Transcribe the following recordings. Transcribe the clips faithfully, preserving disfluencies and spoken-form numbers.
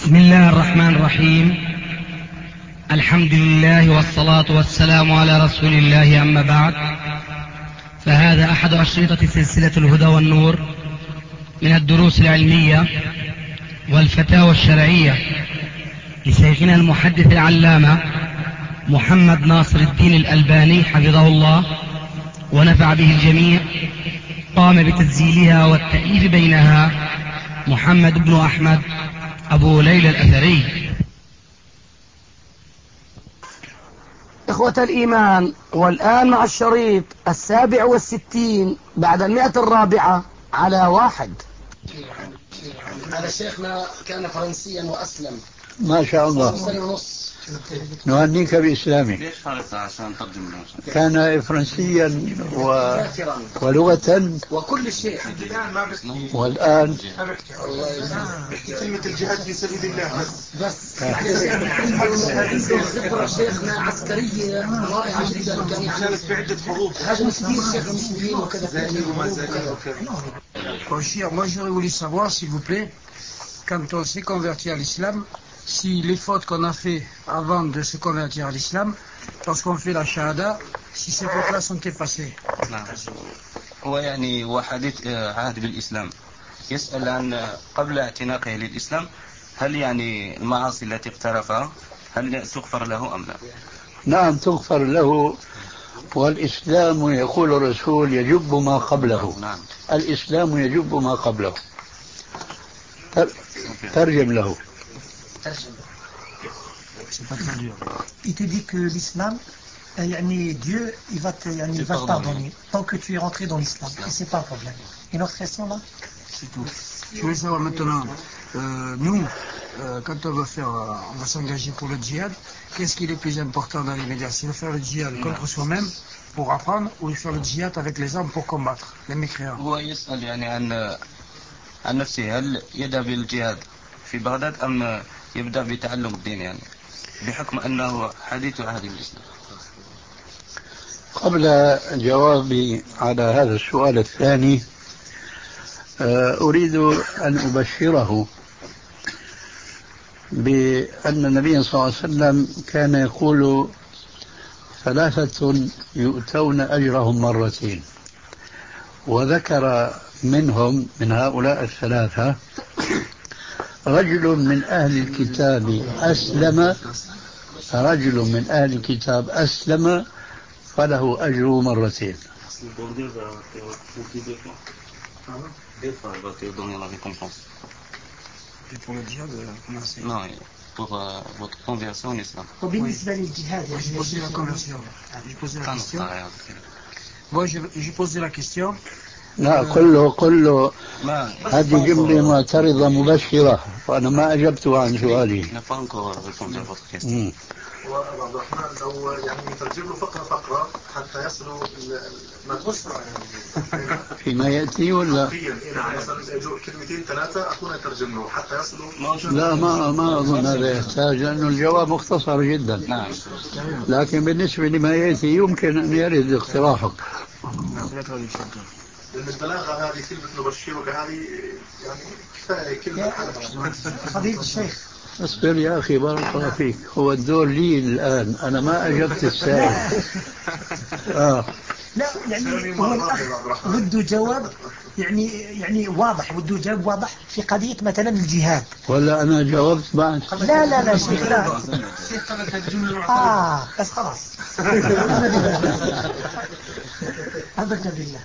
بسم الله الرحمن الرحيم. الحمد لله والصلاة والسلام على رسول الله، أما بعد، فهذا أحد أشرطة سلسلة الهدى والنور من الدروس العلمية والفتاوى الشرعية لشيخنا المحدث العلامة محمد ناصر الدين الألباني حفظه الله ونفع به الجميع. قام بتسجيلها والتأليف بينها محمد بن أحمد أبو ليلى الأثري. إخوة الإيمان، والآن مع الشريط السابع والستين بعد المئة الرابعة على واحد. هذا شيخنا كان فرنسيا وأسلم ما شاء الله. سنة ونص. نهنيك بإسلامك. ليش فرنسا عشان ترجم له؟ كان فرنسيا و... ولغة وكل شيء. والآن كلمة الجهاد في سبيل الله بس عنده خبرة شيخنا عسكرية رائعة جدا. كان يعني في عدة حروب هاجم كثير شيخ المسلمين وكذا. Moi j'aurais voulu savoir, s'il vous plaît, quand on s'est converti à l'islam, si les fautes qu'on a fait avant de se convertir à l'islam, lorsqu'on fait la shahada, si ces fautes-là sont effacées. نعم. هو يعني هو حديث عهد بالإسلام، يسأل عن قبل اعتناقه للإسلام هل يعني المعاصي التي اقترفها هل تغفر له أم لا؟ نعم تغفر له. والإسلام يقول الرسول يجب ما قبله. نعم. الإسلام يجب ما قبله. ترجم له. Il te dit que l'islam, yani Dieu, il va te, yani, il va te pardonner tant que tu es rentré dans l'islam. Et c'est pas un problème. Une autre question là? C'est tout. Je voulais savoir maintenant, euh, nous, euh, quand on va faire, euh, on va s'engager pour le djihad, qu'est-ce qui est le plus important dans les médias? C'est de faire le djihad contre soi-même pour apprendre, ou de faire le djihad avec les armes pour combattre les mécréants? هو يسأل يعني عن عن نفسه، هل يبدأ بالجهاد في بغداد أم يبدأ بتعلم الدين، يعني بحكم أنه حديث عهد بالإسلام. قبل جوابي على هذا السؤال الثاني أريد أن أبشره بأن النبي صلى الله عليه وسلم كان يقول ثلاثة يؤتون أجرهم مرتين، وذكر منهم من هؤلاء الثلاثة رجل من أهل الكتاب أسلم رجل من أهل الكتاب أسلم فله أجر مرتين. Pour le djihad, comment c'est? Non, pour euh, votre conversion en islam. وبالنسبة للجهاد J'ai posé la conversion. J'ai posé la كان question. صحيح. Moi, j'ai posé la question. لا كله كله ما هذه جملة معترضة مبشرة، وأنا ما أجبت عن سؤالي. n'a pas encore répondu à votre question. مم. وأبو عبد الرحمن لو يعني نترجم له فقرة فقرة حتى يصلوا المدرسة فيما يأتي ولا نعم مثلا كلمتين ثلاثة أكون أترجم له حتى يصلوا. لا ما ما أظن هذا يحتاج، لأنه الجواب مختصر جدا. نعم. لكن بالنسبة لما يأتي يمكن أن يرد اقتراحك. لأن البلاغة هذه كلمة نبشرك هذه يعني كفاية كلمة. فضيلة الشيخ اصبر يا أخي بارك الله فيك، هو الدور لي الآن، أنا ما أجبت السائل. آه. لا يعني هو الأخ وده جواب يعني يعني واضح، وده جواب واضح في قضية مثلا الجهاد. ولا أنا جاوبت بعد؟ لا لا لا شيخ لا. آه بس خلاص. أبدا بالله.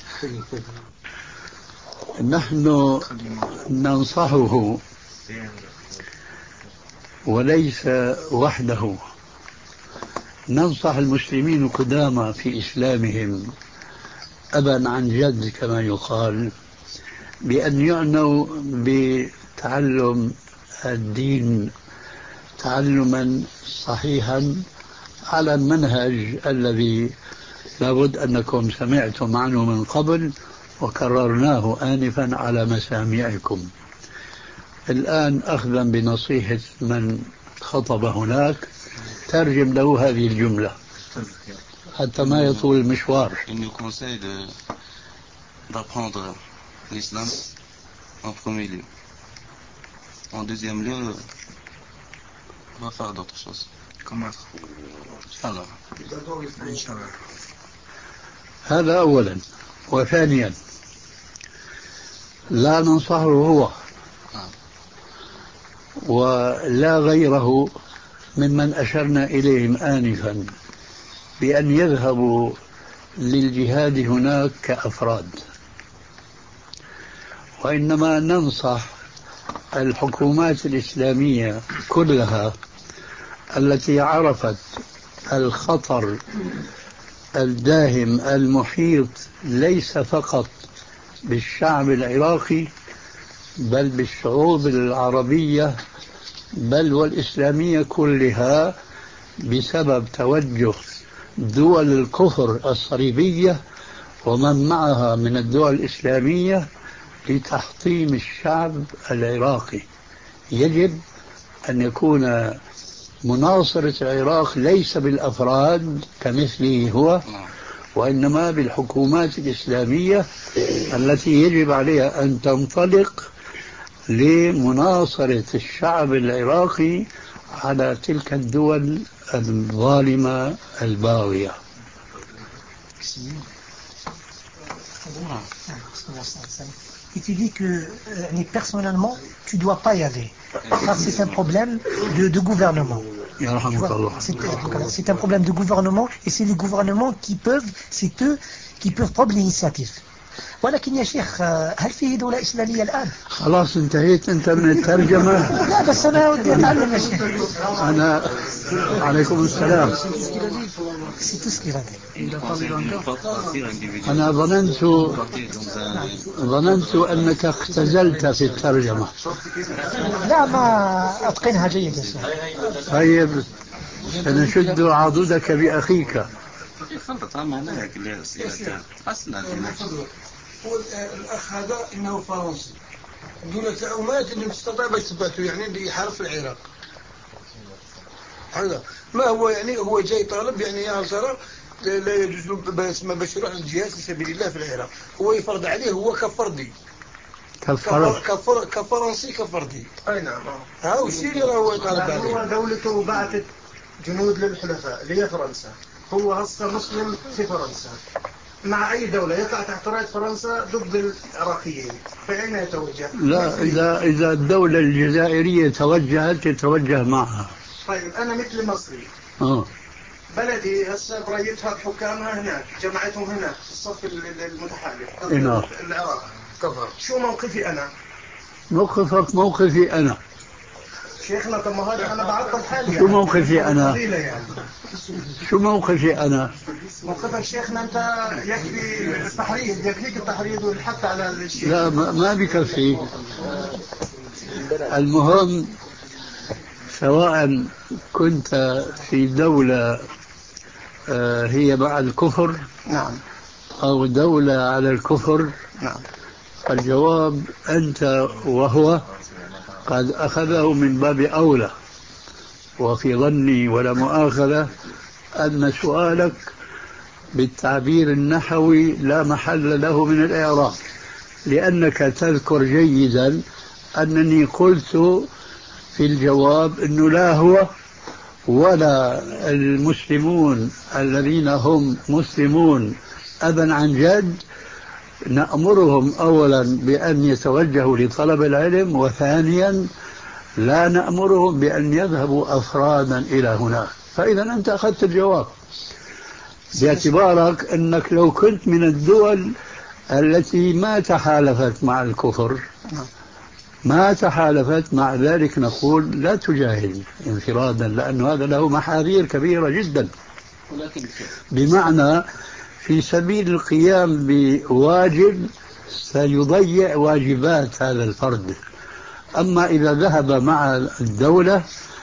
نحن ننصحه وليس وحده، ننصح المسلمين القدامى في إسلامهم أبا عن جد كما يقال، بأن يعنوا بتعلم الدين تعلما صحيحا على المنهج الذي لابد أنكم سمعتم عنه من قبل وكررناه آنفا على مسامعكم. الآن أخذا بنصيحة من خطب هناك ترجم له هذه الجملة حتى ما يطول المشوار. Il nous conseille de d'apprendre l'islam en premier lieu En deuxième lieu, on va faire d'autres choses. Comment Alors. هذا أولا. وثانيا لا ننصحه هو ولا غيره ممن أشرنا إليهم آنفا بأن يذهبوا للجهاد هناك كأفراد، وإنما ننصح الحكومات الإسلامية كلها التي عرفت الخطر الداهم المحيط ليس فقط بالشعب العراقي بل بالشعوب العربية بل والإسلامية كلها بسبب توجه دول الكفر الصليبية ومن معها من الدول الإسلامية لتحطيم الشعب العراقي. يجب أن يكون مناصرة العراق ليس بالأفراد كمثله هو، وإنما بالحكومات الإسلامية التي يجب عليها أن تنطلق لمناصرة الشعب العراقي على تلك الدول الظالمة الباغية. Et tu dis que euh, personnellement, tu ne dois pas y aller. Ça, c'est un problème de, de gouvernement. C'est un problème de gouvernement et c'est les gouvernements qui peuvent, c'est eux qui peuvent prendre l'initiative. ولكن يا شيخ هل فيه دولة إسلامية الآن؟ خلاص انتهيت أنت من الترجمة. لا بس أنا ودي أتعلم يا شيخ. أنا عليكم السلام. أنا ظننت ظننت أنك اختزلت في الترجمة. لا ما أتقنها جيد يا شيخ. طيب سنشد عضدك بأخيك. الأخ هذا إنه فرنسي دون تأمات اللي مستطيع بثبته يعني اللي يحارب في العراق. هذا ما هو يعني هو جاي طالب يعني يا زرع لا يجوز له ما باش يروح الجهاد في سبيل الله في العراق. هو يفرض عليه هو كفردي كفر كفر كفرنسي كفردي. أي نعم. ها وسيريا هو طالب عليه. هو دولته بعثت جنود للحلفاء اللي هي فرنسا. هو هسه مسلم في فرنسا مع أي دولة يطلع تحت راية فرنسا ضد العراقيين فأين يتوجه؟ لا إذا إذا الدولة الجزائرية توجهت يتوجه معها. طيب أنا مثل مصري. آه. بلدي هسه بريتها بحكامها هناك جمعتهم هناك في الصف المتحالف ضد العراق كفر. شو موقفي أنا؟ موقفك موقفي أنا. شيخنا طب ما هذا أنا بعطل حالي. شو موقفي أنا؟ يعني. شو موقفي أنا؟ موقفك شيخنا أنت يكفي التحريض يكفيك التحريض والحث على الشيء. لا ما بكفي. المهم سواء كنت في دولة هي مع الكفر نعم أو دولة على الكفر نعم الجواب أنت وهو قد أخذه من باب أولى. وفي ظني ولا مؤاخذة أن سؤالك بالتعبير النحوي لا محل له من الإعراب، لأنك تذكر جيدا أنني قلت في الجواب أنه لا هو ولا المسلمون الذين هم مسلمون أبا عن جد نأمرهم أولا بأن يتوجهوا لطلب العلم، وثانيا لا نأمرهم بأن يذهبوا أفرادا إلى هناك. فإذا أنت أخذت الجواب باعتبارك أنك لو كنت من الدول التي ما تحالفت مع الكفر ما تحالفت مع ذلك نقول لا تجاهد انفرادا، لأن هذا له محاذير كبيرة جدا، بمعنى في سبيل القيام بواجب سيضيع واجبات هذا الفرد. أما إذا ذهب مع الدولة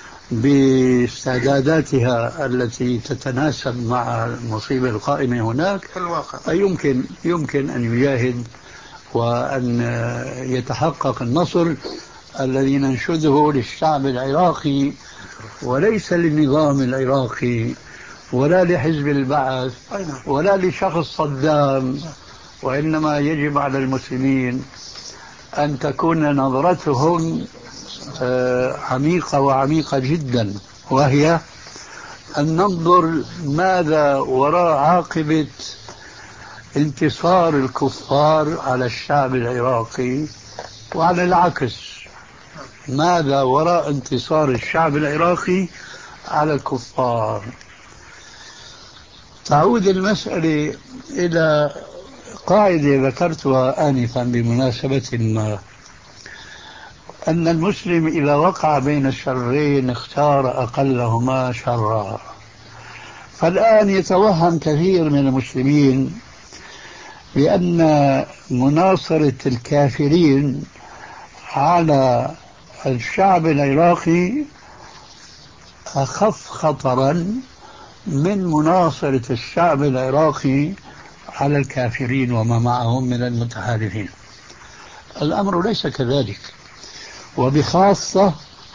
باستعداداتها التي تتناسب مع المصيبة القائمة هناك يمكن يمكن أن يجاهد وأن يتحقق النصر الذي ننشده للشعب العراقي وليس للنظام العراقي ولا لحزب البعث ولا لشخص صدام، وإنما يجب على المسلمين أن تكون نظرتهم عميقة وعميقة جدا، وهي أن ننظر ماذا وراء عاقبة انتصار الكفار على الشعب العراقي، وعلى العكس ماذا وراء انتصار الشعب العراقي على الكفار. تعود المسألة إلى قاعدة ذكرتها آنفا بمناسبة ما، أن المسلم إذا وقع بين الشرين اختار أقلهما شرا. فالآن يتوهم كثير من المسلمين بأن مناصرة الكافرين على الشعب العراقي أخف خطرا من مناصرة الشعب العراقي على الكافرين وما معهم من المتحالفين. الأمر ليس كذلك، وبخاصة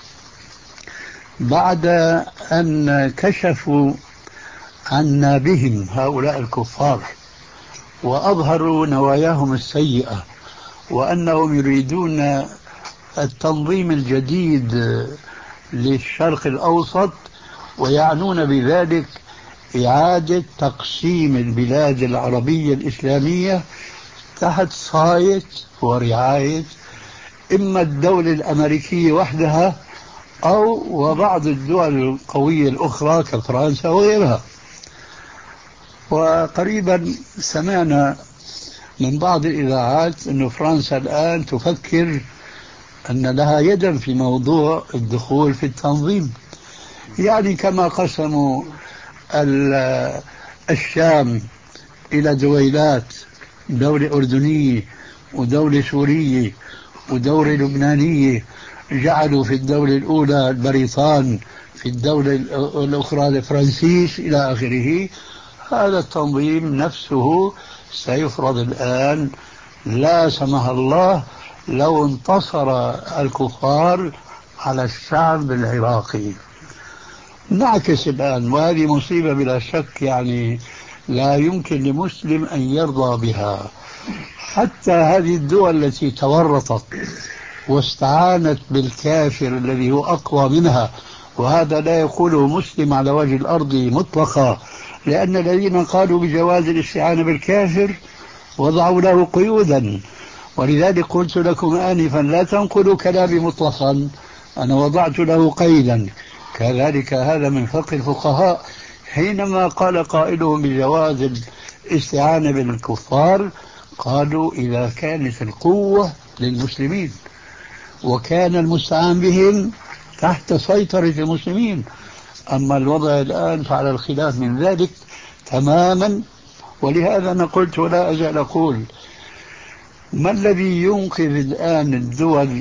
بعد أن كشفوا عن نابهم هؤلاء الكفار وأظهروا نواياهم السيئة، وأنهم يريدون التنظيم الجديد للشرق الأوسط، ويعنون بذلك إعادة تقسيم البلاد العربية الإسلامية تحت صاية ورعاية إما الدولة الأمريكية وحدها أو وبعض الدول القوية الأخرى كفرنسا وغيرها. وقريبا سمعنا من بعض الإذاعات أن فرنسا الآن تفكر أن لها يدا في موضوع الدخول في التنظيم، يعني كما قسموا الشام إلى دويلات، دولة أردنية ودولة سورية ودولة لبنانية، جعلوا في الدولة الأولى البريطان، في الدولة الأخرى الفرنسيس إلى آخره. هذا التنظيم نفسه سيفرض الآن لا سمح الله لو انتصر الكفار على الشعب العراقي. نعكس الآن، وهذه مصيبة بلا شك، يعني لا يمكن لمسلم أن يرضى بها. حتى هذه الدول التي تورطت واستعانت بالكافر الذي هو أقوى منها، وهذا لا يقوله مسلم على وجه الأرض مطلقا، لأن الذين قالوا بجواز الاستعانة بالكافر وضعوا له قيودا. ولذلك قلت لكم آنفا لا تنقلوا كلامي مطلقا، أنا وضعت له قيدا. كذلك هذا من فقه الفقهاء، حينما قال قائلهم بجواز الاستعانة بالكفار قالوا إذا كانت القوة للمسلمين وكان المستعان بهم تحت سيطرة المسلمين. أما الوضع الآن فعلى الخلاف من ذلك تماما. ولهذا أنا قلت ولا أزال أقول، ما الذي ينقذ الآن الدول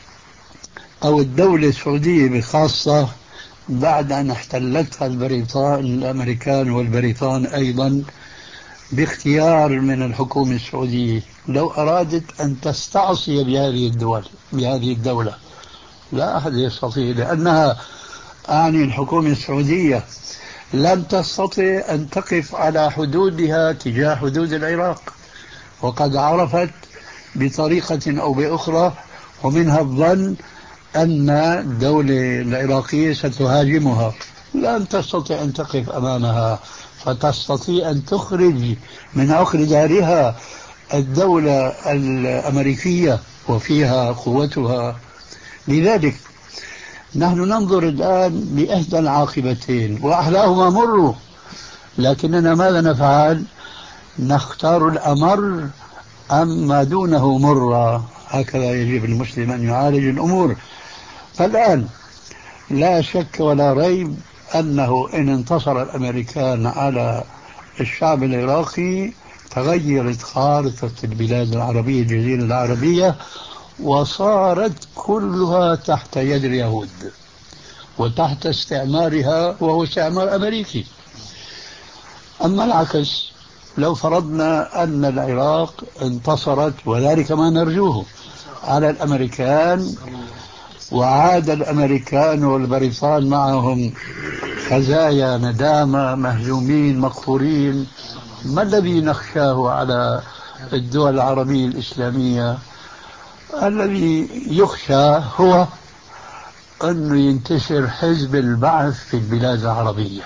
أو الدولة السعودية بخاصة بعد أن احتلتها البريطان الأمريكان والبريطان أيضا باختيار من الحكومة السعودية، لو أرادت أن تستعصي بهذه الدول بهذه الدولة لا أحد يستطيع، لأنها أعني الحكومة السعودية لم تستطع أن تقف على حدودها تجاه حدود العراق، وقد عرفت بطريقة أو بأخرى ومنها الظن أن الدولة العراقية ستهاجمها، لن تستطيع أن تقف أمامها، فتستطيع أن تخرج من عقر دارها الدولة الأمريكية وفيها قوتها. لذلك نحن ننظر الآن لإحدى العاقبتين وأحلاهما مر، لكننا ماذا نفعل؟ نختار الأمر أم ما دونه مر. هكذا يجب المسلم أن يعالج الأمور. فالآن لا شك ولا ريب أنه إن انتصر الأمريكان على الشعب العراقي تغيرت خارطة البلاد العربية الجزيرة العربية وصارت كلها تحت يد اليهود وتحت استعمارها، وهو استعمار أمريكي. أما العكس، لو فرضنا أن العراق انتصرت، وذلك ما نرجوه، على الأمريكان، وعاد الأمريكان والبريطان معهم خزايا ندامة مهزومين مقهورين، ما الذي نخشاه على الدول العربية الإسلامية؟ الذي يخشى هو أنه ينتشر حزب البعث في البلاد العربية،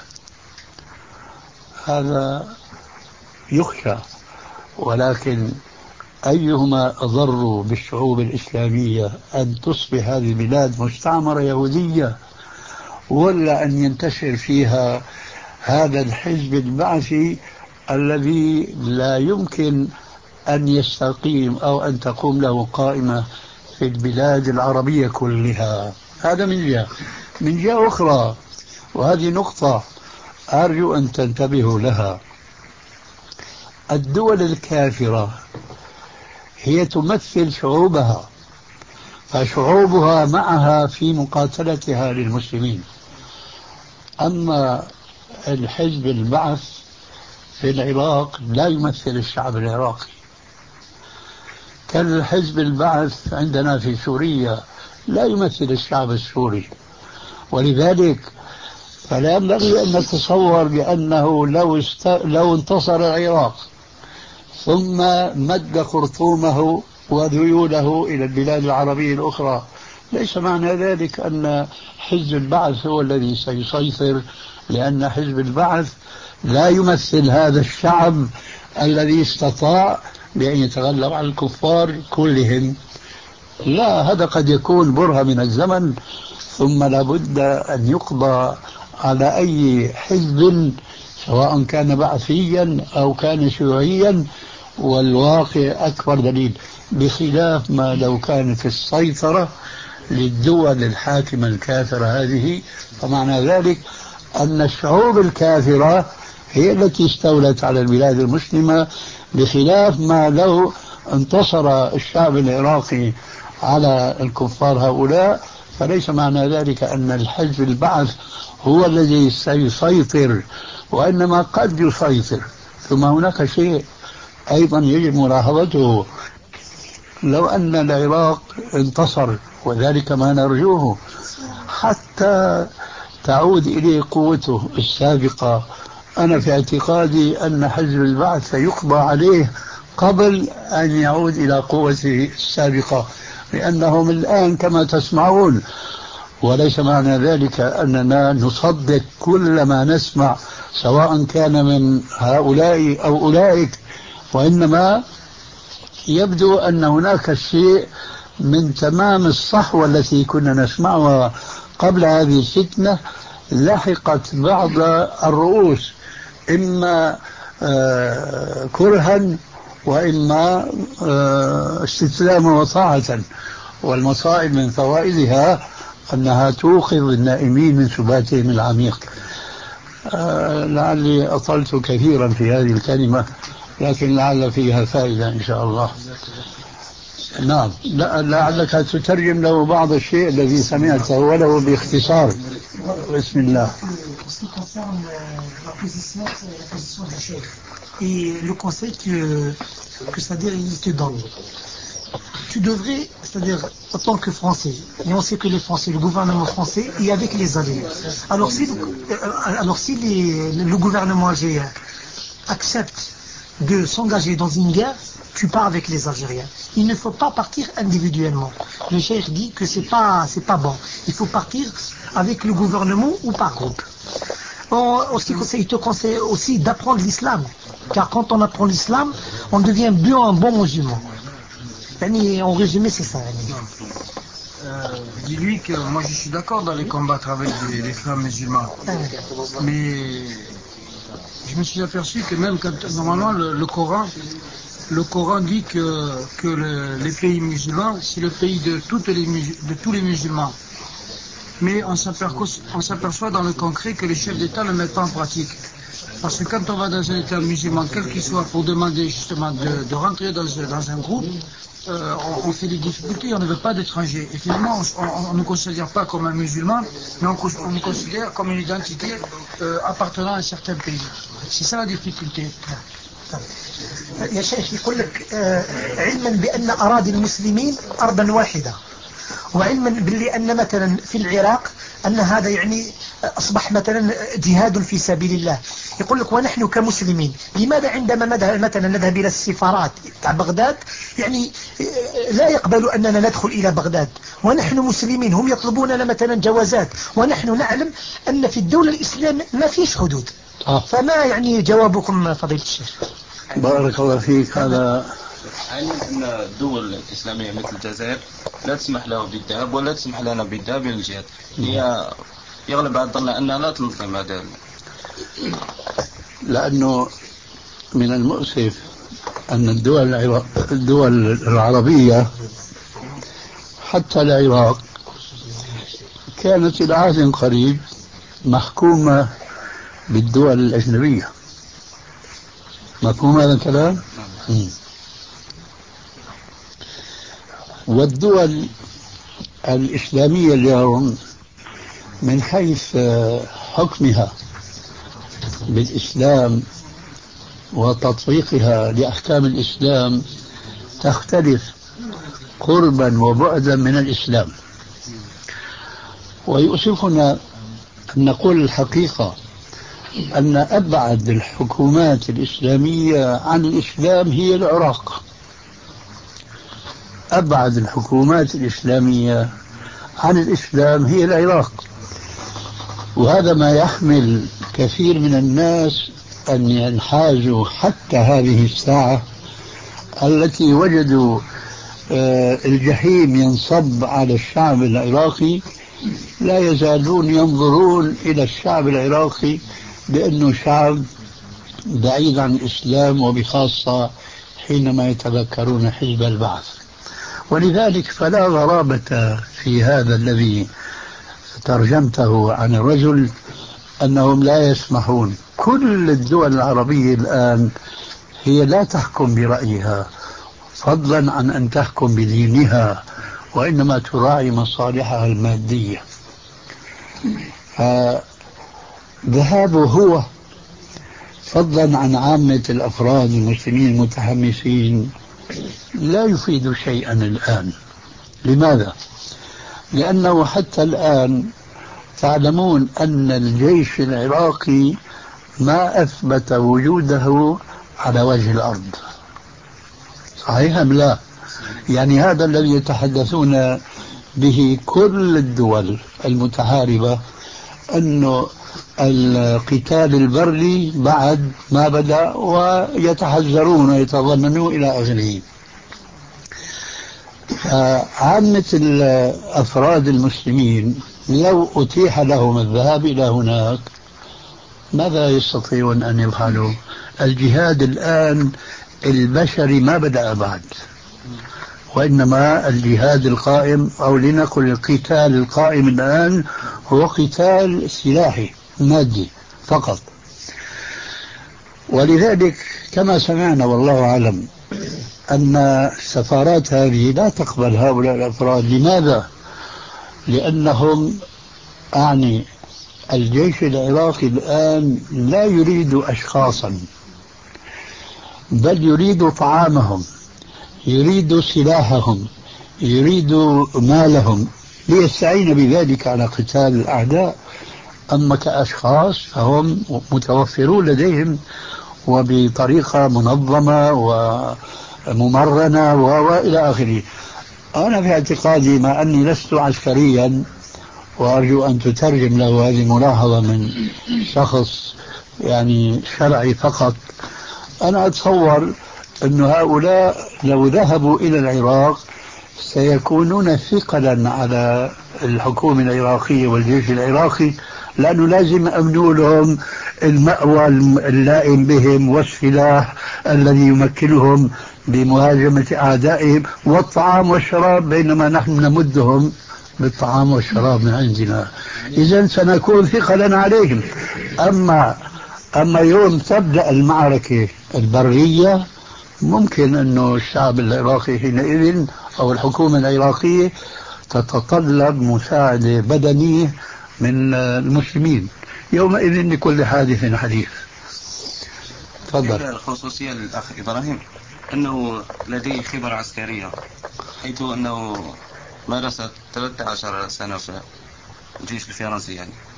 هذا يخشى، ولكن أيهما أضر بالشعوب الإسلامية، أن تصبح هذه البلاد مستعمرة يهودية ولا أن ينتشر فيها هذا الحزب البعثي الذي لا يمكن أن يستقيم أو أن تقوم له قائمة في البلاد العربية كلها؟ هذا من جهة. من جهة أخرى، وهذه نقطة أرجو أن تنتبهوا لها، الدول الكافرة هي تمثل شعوبها، فشعوبها معها في مقاتلتها للمسلمين. أما الحزب البعث في العراق لا يمثل الشعب العراقي، كالحزب البعث عندنا في سوريا لا يمثل الشعب السوري. ولذلك فلا ينبغي أن نتصور بأنه لو, است... لو انتصر العراق ثم مد خرطومه وذيوله إلى البلاد العربية الأخرى، ليس معنى ذلك أن حزب البعث هو الذي سيسيطر، لأن حزب البعث لا يمثل هذا الشعب الذي استطاع بأن يتغلب على الكفار كلهم. لا، هذا قد يكون برهة من الزمن، ثم لابد أن يقضى على أي حزب سواء كان بعثيا أو كان شيوعيا، والواقع أكبر دليل، بخلاف ما لو كان في السيطرة للدول الحاكمة الكافرة هذه، فمعنى ذلك أن الشعوب الكافرة هي التي استولت على البلاد المسلمة، بخلاف ما لو انتصر الشعب العراقي على الكفار هؤلاء، فليس معنى ذلك أن الحزب البعث هو الذي سيسيطر، وإنما قد يسيطر. ثم هناك شيء أيضا يجب ملاحظته، لو أن العراق انتصر، وذلك ما نرجوه، حتى تعود إليه قوته السابقة، أنا في اعتقادي أن حزب البعث سيقضى عليه قبل أن يعود إلى قوته السابقة، لأنهم الآن كما تسمعون. وليس معنى ذلك أننا نصدق كل ما نسمع سواء كان من هؤلاء أو أولئك، وإنما يبدو أن هناك شيء من تمام الصحوة التي كنا نسمعها قبل هذه الفتنة لحقت بعض الرؤوس، إما آه كرها وإما آه استسلاما وطاعة. والمصائب من فوائدها أنها توقظ النائمين من سباتهم العميق. آه لعلي أطلت كثيرا في هذه الكلمة، لكن لعل فيها فائدة إن شاء الله. نعم، لعلك تترجم له بعض الشيء الذي سمعته ولو باختصار. بسم الله. Et le conseil que, que c'est-à-dire il te donne, tu devrais, c'est-à-dire en tant que Français, et on sait que les Français, le gouvernement français est avec les Algériens. Alors si, alors si les, le gouvernement algérien accepte de s'engager dans une guerre, tu pars avec les Algériens. Il ne faut pas partir individuellement. Le cheikh dit que c'est pas, c'est pas bon. Il faut partir avec le gouvernement ou par groupe. En, en ce qui conseille, il te conseille aussi d'apprendre l'islam. Car quand on apprend l'islam, on devient bien un bon musulman. En résumé, c'est ça. Euh, dis-lui que moi je suis d'accord d'aller combattre avec les, les frères musulmans. Mais je me suis aperçu que même quand normalement le, le Coran, le Coran dit que, que le, les pays musulmans, c'est le pays de, toutes les, de tous les musulmans. Mais on s'aperçoit dans le concret que les chefs d'État ne le mettent pas en pratique. Parce que quand on va dans un État musulman, quel qu'il soit, pour demander justement de, de rentrer dans, dans un groupe, euh, on, on fait des difficultés, on ne veut pas d'étrangers. Et finalement, on ne nous considère pas comme un musulman, mais on, on nous considère comme une identité euh, appartenant à un certain pays. C'est ça la difficulté. يا شيخ يقول لك علما بأن أراضي المسلمين أرضا واحدة، وعلما باللي أن مثلا في العراق أن هذا يعني أصبح مثلا جهاد في سبيل الله. يقول لك ونحن كمسلمين لماذا عندما نذهب مثلا نذهب إلى السفارات تاع بغداد يعني لا يقبلوا أننا ندخل إلى بغداد ونحن مسلمين، هم يطلبون لنا مثلا جوازات ونحن نعلم أن في الدولة الإسلامية ما فيش حدود. فما يعني جوابكم فضيلة الشيخ؟ بارك الله فيك. هذا علم أن الدول الإسلامية مثل الجزائر لا تسمح له بالذهاب ولا تسمح لنا بالذهاب إلى الجهاد. هي يغلب على الظن أنها لا تنظم هذا، لأنه من المؤسف أن الدول العرا... الدول العربية حتى العراق كانت إلى عهد قريب محكومة بالدول الأجنبية. مفهوم هذا الكلام؟ والدول الإسلامية اليوم من حيث حكمها بالإسلام وتطبيقها لأحكام الإسلام تختلف قربا وبعدا من الإسلام. ويؤسفنا أن نقول الحقيقة أن أبعد الحكومات الإسلامية عن الإسلام هي العراق. أبعد الحكومات الإسلامية عن الإسلام هي العراق. وهذا ما يحمل كثير من الناس أن ينحازوا حتى هذه الساعة التي وجدوا الجحيم ينصب على الشعب العراقي، لا يزالون ينظرون إلى الشعب العراقي بأنه شعب بعيد عن الإسلام، وبخاصة حينما يتذكرون حزب البعث. ولذلك فلا غرابة في هذا الذي ترجمته عن الرجل أنهم لا يسمحون. كل الدول العربية الآن هي لا تحكم برأيها فضلا عن أن تحكم بدينها، وإنما تراعي مصالحها المادية. فذهابه هو فضلا عن عامة الأفراد المسلمين المتحمسين لا يفيد شيئا الآن. لماذا؟ لأنه حتى الآن تعلمون أن الجيش العراقي ما أثبت وجوده على وجه الأرض. صحيح أم لا؟ يعني هذا الذي يتحدثون به كل الدول المتحاربة أنه القتال البري بعد ما بدأ ويتحذرون ويتظننون إلى آخره. عامة الأفراد المسلمين لو أتيح لهم الذهاب إلى هناك ماذا يستطيعون أن يفعلوا؟ الجهاد الآن البشري ما بدأ بعد، وإنما الجهاد القائم أو لنقل القتال القائم الآن هو قتال سلاحي مادي فقط. ولذلك كما سمعنا والله أعلم أن السفارات هذه لا تقبل هؤلاء الأفراد. لماذا؟ لأنهم أعني الجيش العراقي الآن لا يريد أشخاصا، بل يريد طعامهم، يريد سلاحهم، يريد مالهم ليستعين بذلك على قتال الأعداء. أما كأشخاص فهم متوفرون لديهم وبطريقة منظمة وممرنة وإلى آخره. أنا في اعتقادي مع أني لست عسكريا، وأرجو أن تترجم له هذه الملاحظة من شخص يعني شرعي فقط، أنا أتصور أن هؤلاء لو ذهبوا إلى العراق سيكونون ثقلا على الحكومة العراقية والجيش العراقي، لأنه لازم أمنوا لهم المأوى اللائم بهم والسلاح الذي يمكنهم بمهاجمة أعدائهم والطعام والشراب، بينما نحن نمدهم بالطعام والشراب من عندنا. إذن سنكون ثقلا عليهم. أما أما يوم تبدأ المعركة البرية ممكن أنه الشعب العراقي حينئذ أو الحكومة العراقية تتطلب مساعدة بدنية من المسلمين. يومئذ لكل حادث حديث. تفضل. الخصوصية للأخ إبراهيم أنه لديه خبرة عسكرية، حيث أنه مارس ثلاثة عشر سنة في الجيش الفرنسي يعني.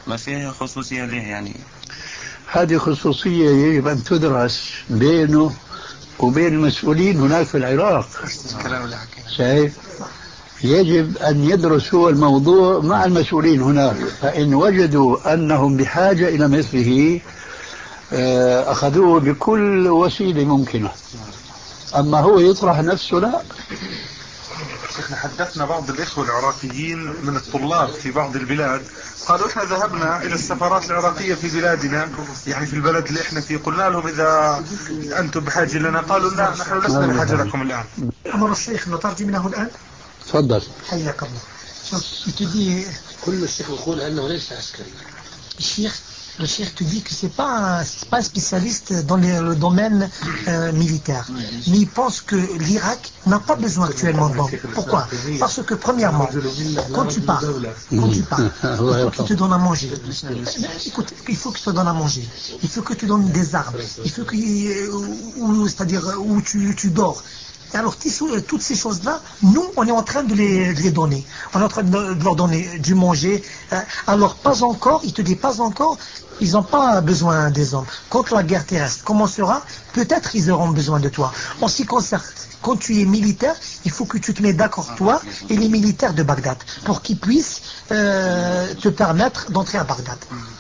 ما فيها خصوصية ليه يعني؟ هذه خصوصية يجب أن تدرس بينه وبين المسؤولين هناك في العراق. شايف؟ يجب أن يدرسوا الموضوع مع المسؤولين هناك، فإن وجدوا أنهم بحاجة إلى مثله أخذوه بكل وسيلة ممكنة. أما هو يطرح نفسه لا. احنا حدثنا بعض الإخوة العراقيين من الطلاب في بعض البلاد، قالوا احنا ذهبنا إلى السفارات العراقية في بلادنا، يعني في البلد اللي احنا فيه، قلنا لهم إذا أنتم بحاجة لنا، قالوا لا نحن لسنا بحاجة لكم الآن. أمر الشيخ نترجم منه الآن. تفضل. حياك الله. شوف تدي كل الشيخ يقول أنه ليس عسكري. الشيخ Le chef te dit que c'est pas c'est pas un spécialiste dans le, le domaine euh, militaire, mais il pense que l'Irak n'a pas besoin actuellement d'hommes. Pourquoi? Parce que premièrement, quand tu pars, quand tu pars, il faut qu'il te donne à manger. Écoute, il faut qu'il te donne à manger. Il faut que tu donnes des armes. Il faut que, ou, c'est-à-dire où tu, tu dors. Alors toutes ces choses-là, nous, on est en train de les, de les donner. On est en train de, de leur donner du manger. Alors pas encore, il te dit pas encore, ils n'ont pas besoin des hommes. Quand la guerre terrestre commencera, peut-être ils auront besoin de toi. En ce qui concerne, quand tu es militaire, il faut que tu te mettes d'accord, toi et les militaires de Bagdad, pour qu'ils puissent euh, te permettre d'entrer à Bagdad.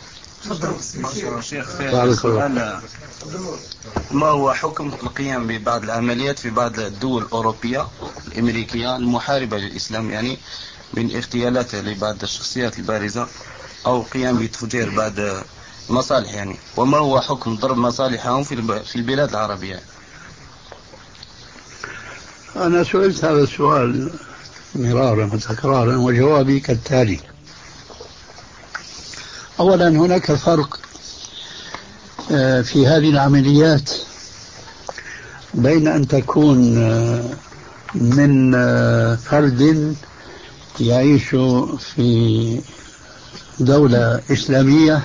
شيخ سؤال، ما هو حكم القيام ببعض العمليات في بعض الدول الأوروبية الأمريكية المحاربة للإسلام، يعني من اغتيالات لبعض الشخصيات البارزة أو قيام بتفجير بعض المصالح يعني، وما هو حكم ضرب مصالحهم في البلاد العربية؟ أنا سئلت هذا السؤال مرارا وتكرارا وجوابي كالتالي. أولا هناك فرق في هذه العمليات بين أن تكون من فرد يعيش في دولة إسلامية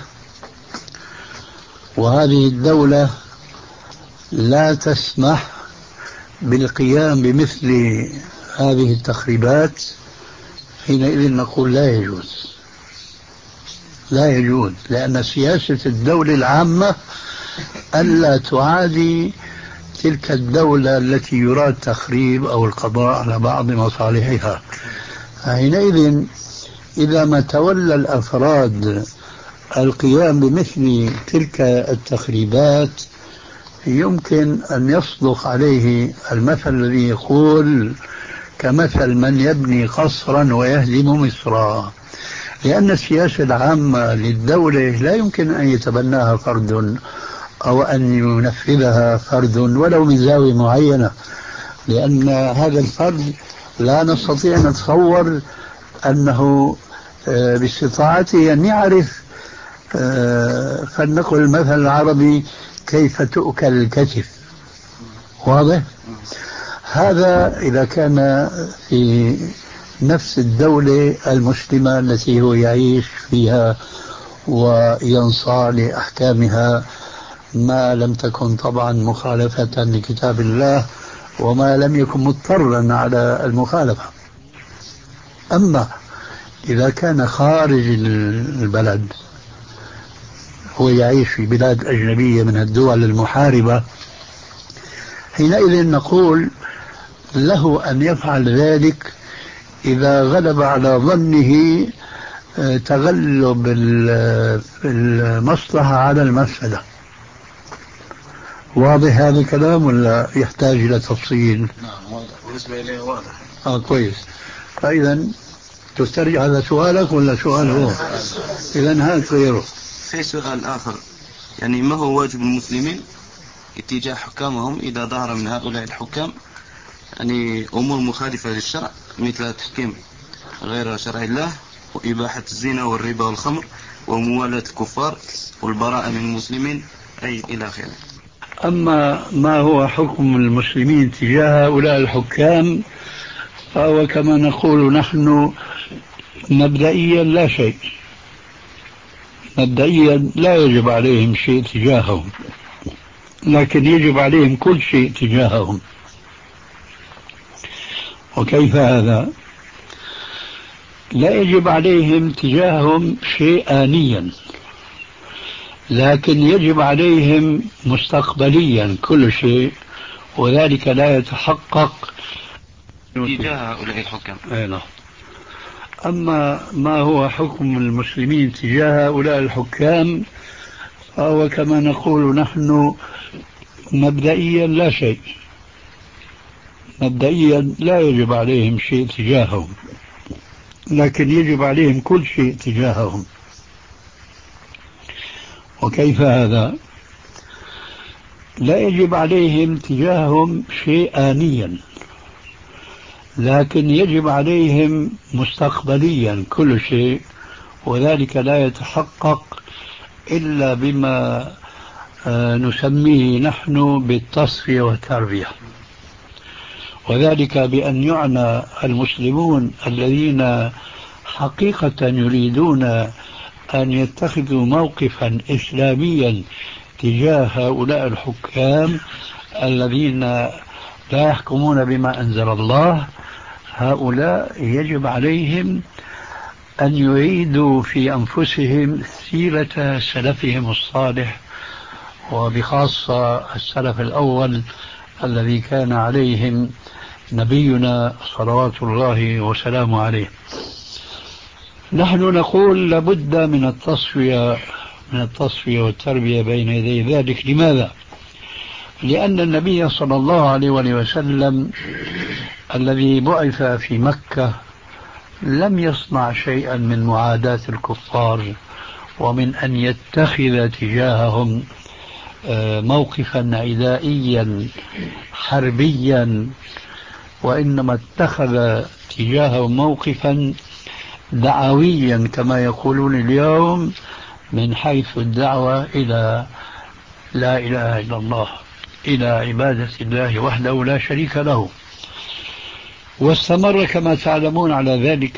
وهذه الدولة لا تسمح بالقيام بمثل هذه التخريبات، حينئذ نقول لا يجوز. لا يجوز، لأن سياسة الدولة العامة ألا تعادي تلك الدولة التي يراد تخريب أو القضاء على بعض مصالحها. حينئذ إذا ما تولى الأفراد القيام بمثل تلك التخريبات يمكن أن يصدق عليه المثل الذي يقول كمثل من يبني قصرا ويهدم مصرا، لأن السياسة العامة للدولة لا يمكن أن يتبناها فرد أو أن ينفذها فرد ولو من زاوية معينة، لأن هذا الفرد لا نستطيع أن نتصور أنه باستطاعته أن يعرف فلنقل المثل العربي كيف تؤكل الكتف. واضح؟ هذا إذا كان في نفس الدولة المسلمة التي هو يعيش فيها وينصاع لأحكامها، ما لم تكن طبعا مخالفة لكتاب الله وما لم يكن مضطرا على المخالفة. أما إذا كان خارج البلد هو يعيش في بلاد أجنبية من الدول المحاربة، حينئذ نقول له أن يفعل ذلك إذا غلب على ظنه تغلب المصلحة على المفسدة. واضح هذا الكلام ولا يحتاج إلى تفصيل؟ نعم واضح، بالنسبة إليه واضح. آه كويس. فإذا تسترجع هذا سؤالك ولا سؤال هو؟ إذا هذا غيره. في سؤال آخر، يعني ما هو واجب المسلمين اتجاه حكامهم إذا ظهر من هؤلاء الحكام يعني أمور مخالفة للشرع مثل تحكيم غير شرع الله وإباحة الزنا والربا والخمر وموالاة الكفار والبراءة من المسلمين أي إلى آخره. أما ما هو حكم المسلمين تجاه هؤلاء الحكام فهو كما نقول نحن مبدئيا لا شيء، مبدئيا لا يجب عليهم شيء تجاههم، لكن يجب عليهم كل شيء تجاههم. وكيف هذا؟ لا يجب عليهم تجاههم شيء آنيا، لكن يجب عليهم مستقبليا كل شيء، وذلك لا يتحقق تجاه هؤلاء الحكام. نعم. أما ما هو حكم المسلمين تجاه هؤلاء الحكام فهو كما نقول نحن مبدئيا لا شيء، مبدئيا لا يجب عليهم شيء تجاههم، لكن يجب عليهم كل شيء تجاههم. وكيف هذا؟ لا يجب عليهم تجاههم شيء آنيا، لكن يجب عليهم مستقبليا كل شيء، وذلك لا يتحقق إلا بما نسميه نحن بالتصفية والتربية، وذلك بأن يعنى المسلمون الذين حقيقة يريدون أن يتخذوا موقفا إسلاميا تجاه هؤلاء الحكام الذين لا يحكمون بما أنزل الله. هؤلاء يجب عليهم أن يعيدوا في أنفسهم سيرة سلفهم الصالح، وبخاصة السلف الأول الذي كان عليهم نبينا صلوات الله وسلامه عليه. نحن نقول لابد من التصفية من التصفية والتربية بين يدي ذلك. لماذا؟ لأن النبي صلى الله عليه وسلم الذي بعث في مكة لم يصنع شيئا من معاداة الكفار ومن أن يتخذ تجاههم موقفا عدائيا حربيا، وإنما اتخذ تجاههم موقفا دعويا كما يقولون اليوم، من حيث الدعوة إلى لا إله إلا الله، إلى عبادة الله وحده لا شريك له. واستمر كما تعلمون على ذلك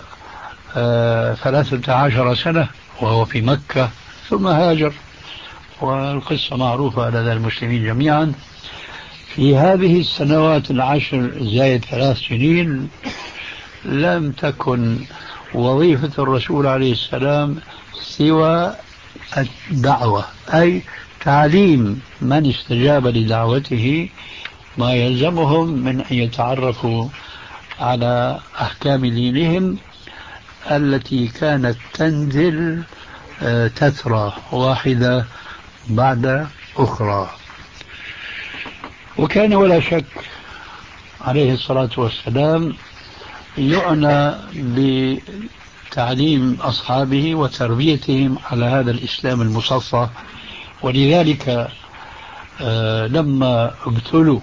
ثلاثة عشر سنة وهو في مكة، ثم هاجر، والقصة معروفة لدى المسلمين جميعا. في هذه السنوات العشر زائد ثلاث سنين لم تكن وظيفة الرسول عليه السلام سوى الدعوة، أي تعليم من استجاب لدعوته ما يلزمهم من أن يتعرفوا على أحكام دينهم التي كانت تنزل تترى واحدة بعد أخرى. وكان ولا شك عليه الصلاة والسلام يعنى بتعليم أصحابه وتربيتهم على هذا الإسلام المصفى، ولذلك لما ابتلوا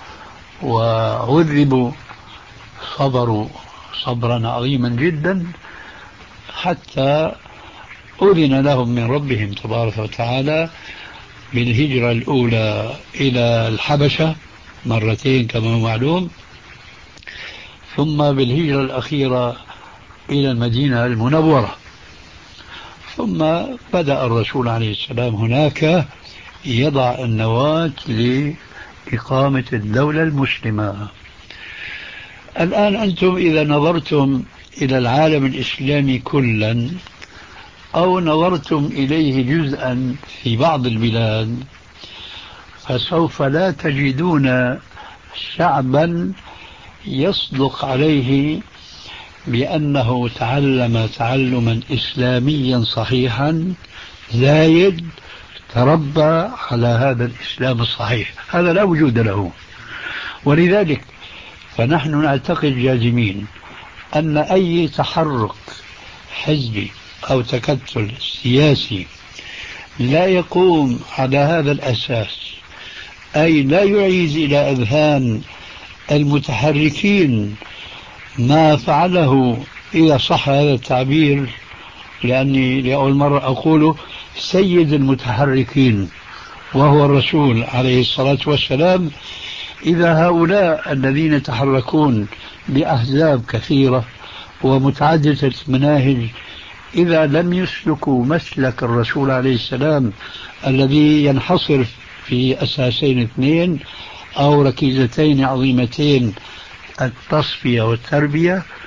وعذبوا صبروا صبرا عظيما جدا، حتى أذن لهم من ربهم تبارك وتعالى بالهجرة الأولى إلى الحبشة مرتين كما هو معلوم، ثم بالهجرة الأخيرة إلى المدينة المنورة. ثم بدأ الرسول عليه السلام هناك يضع النواة لإقامة الدولة المسلمة. الآن أنتم إذا نظرتم إلى العالم الإسلامي كلا أو نظرتم إليه جزءا في بعض البلاد، فسوف لا تجدون شعبا يصدق عليه بأنه تعلم تعلما إسلاميا صحيحا زايد تربى على هذا الإسلام الصحيح، هذا لا وجود له. ولذلك فنحن نعتقد جازمين أن أي تحرك حزبي أو تكتل سياسي لا يقوم على هذا الأساس، أي لا يعيد إلى أذهان المتحركين ما فعله، إذا صح هذا التعبير، لأني لأول مرة أقوله، سيد المتحركين وهو الرسول عليه الصلاة والسلام. إذا هؤلاء الذين يتحركون بأحزاب كثيرة ومتعددة المناهج إذا لم يسلكوا مسلك الرسول عليه السلام الذي ينحصر في أساسين اثنين أو ركيزتين عظيمتين، التصفية والتربية،